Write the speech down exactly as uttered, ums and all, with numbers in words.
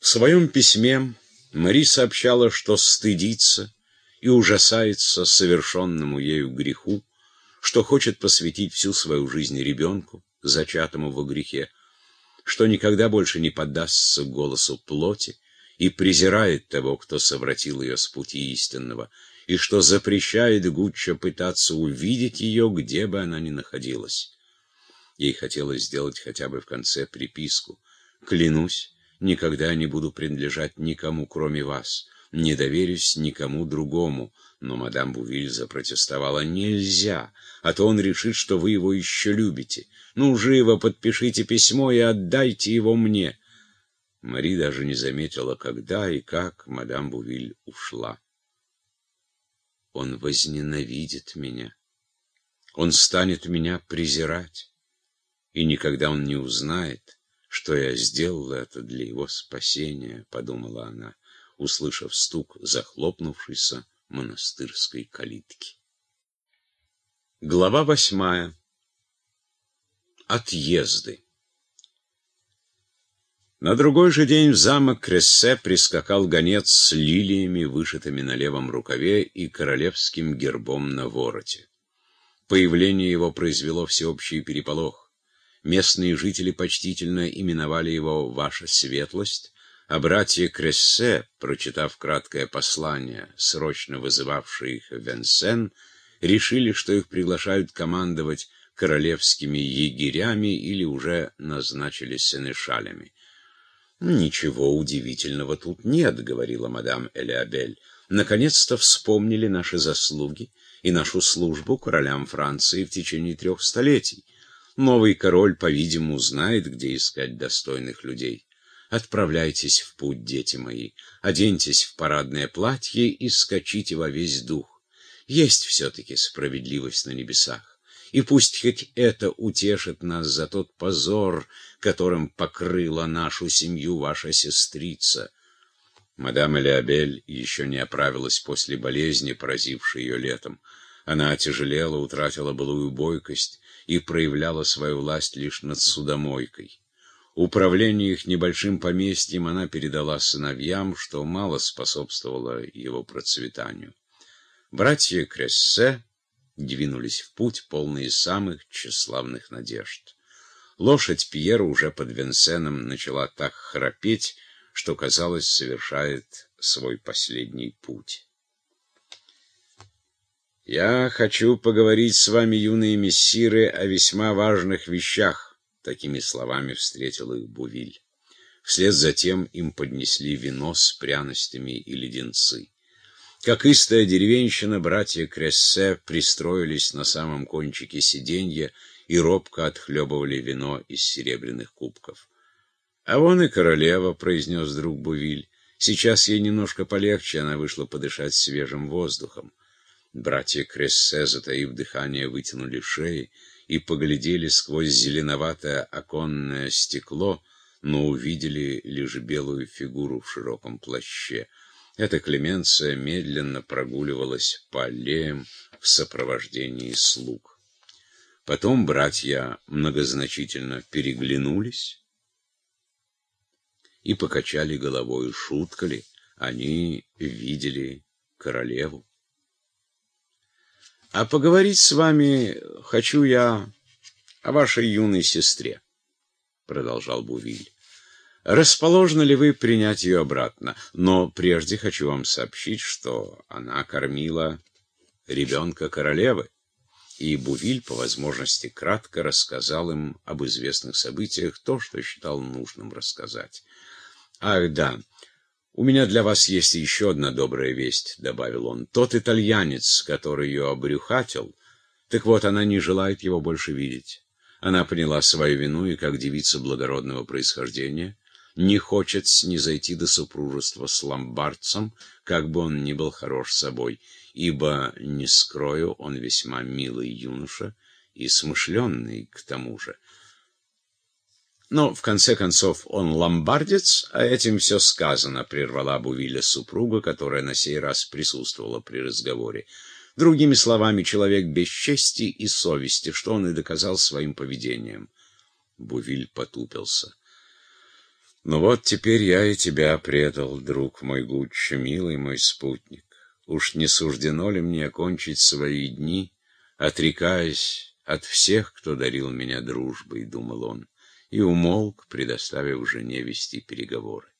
В своем письме Мари сообщала, что стыдится и ужасается совершенному ею греху, что хочет посвятить всю свою жизнь ребенку, зачатому во грехе, что никогда больше не поддастся голосу плоти и презирает того, кто совратил ее с пути истинного, и что запрещает Гуччо пытаться увидеть ее, где бы она ни находилась. Ей хотелось сделать хотя бы в конце приписку: «Клянусь, никогда не буду принадлежать никому, кроме вас, не доверюсь никому другому». Но мадам Бувиль запротестовала: «Нельзя, а то он решит, что вы его еще любите. Ну, живо подпишите письмо и отдайте его мне». Мари даже не заметила, когда и как мадам Бувиль ушла. «Он возненавидит меня, он станет меня презирать, и никогда он не узнает, что я сделала это для его спасения», — подумала она, услышав стук захлопнувшейся монастырской калитки. Глава восьмая. Отъезды. На другой же день в замок Крессе прискакал гонец с лилиями, вышитыми на левом рукаве, и королевским гербом на вороте. Появление его произвело всеобщий переполох. Местные жители почтительно именовали его «Ваша светлость», а братья Крессе, прочитав краткое послание, срочно вызывавшее их в Венсен, решили, что их приглашают командовать королевскими егерями или уже назначили сенешалями. «Ничего удивительного тут нет», — говорила мадам Элеабель. «Наконец-то вспомнили наши заслуги и нашу службу королям Франции в течение трех столетий. Новый король, по-видимому, знает, где искать достойных людей. Отправляйтесь в путь, дети мои, оденьтесь в парадное платье и скачите во весь дух. Есть все-таки справедливость на небесах, и пусть хоть это утешит нас за тот позор, которым покрыла нашу семью ваша сестрица». Мадам Элеабель еще не оправилась после болезни, поразившей ее летом. Она отяжелела, утратила былую бойкость и проявляла свою власть лишь над судомойкой. Управление их небольшим поместьем она передала сыновьям, что мало способствовало его процветанию. Братья Крессе двинулись в путь, полные самых тщеславных надежд. Лошадь Пьера уже под Венсеном начала так храпеть, что, казалось, совершает свой последний путь. «Я хочу поговорить с вами, юные мессиры, о весьма важных вещах», — такими словами встретил их Бувиль. Вслед за тем им поднесли вино с пряностями и леденцы. Как истая деревенщина, братья Крессе пристроились на самом кончике сиденья и робко отхлебывали вино из серебряных кубков. «А вон и королева», — произнес друг Бувиль. «Сейчас ей немножко полегче, она вышла подышать свежим воздухом». Братья Крессе, затаив дыхание, вытянули шеи и поглядели сквозь зеленоватое оконное стекло, но увидели лишь белую фигуру в широком плаще. Эта Клеменция медленно прогуливалась по аллеям в сопровождении слуг. Потом братья многозначительно переглянулись и покачали головой. Шутка ли? Они видели королеву. «А поговорить с вами хочу я о вашей юной сестре», — продолжал Бувиль. «Расположены ли вы принять ее обратно? Но прежде хочу вам сообщить, что она кормила ребенка королевы». И Бувиль, по возможности, кратко рассказал им об известных событиях то, что считал нужным рассказать. «Ах, да, у меня для вас есть еще одна добрая весть», — добавил он. «Тот итальянец, который ее обрюхатил, так вот, она не желает его больше видеть. Она поняла свою вину и, как девица благородного происхождения, не хочет снизойти до супружества с ломбардцем, как бы он ни был хорош собой, ибо, не скрою, он весьма милый юноша и смышленный к тому же. Но, в конце концов, он ломбардец, а этим все сказано», — прервала Бувиля супруга, которая на сей раз присутствовала при разговоре. «Другими словами, человек без чести и совести, что он и доказал своим поведением». Бувиль потупился. Но вот теперь я и тебя предал, друг мой Гуччо, милый мой спутник. Уж не суждено ли мне окончить свои дни, отрекаясь от всех, кто дарил меня дружбой, — думал он, и умолк, предоставив жене вести переговоры.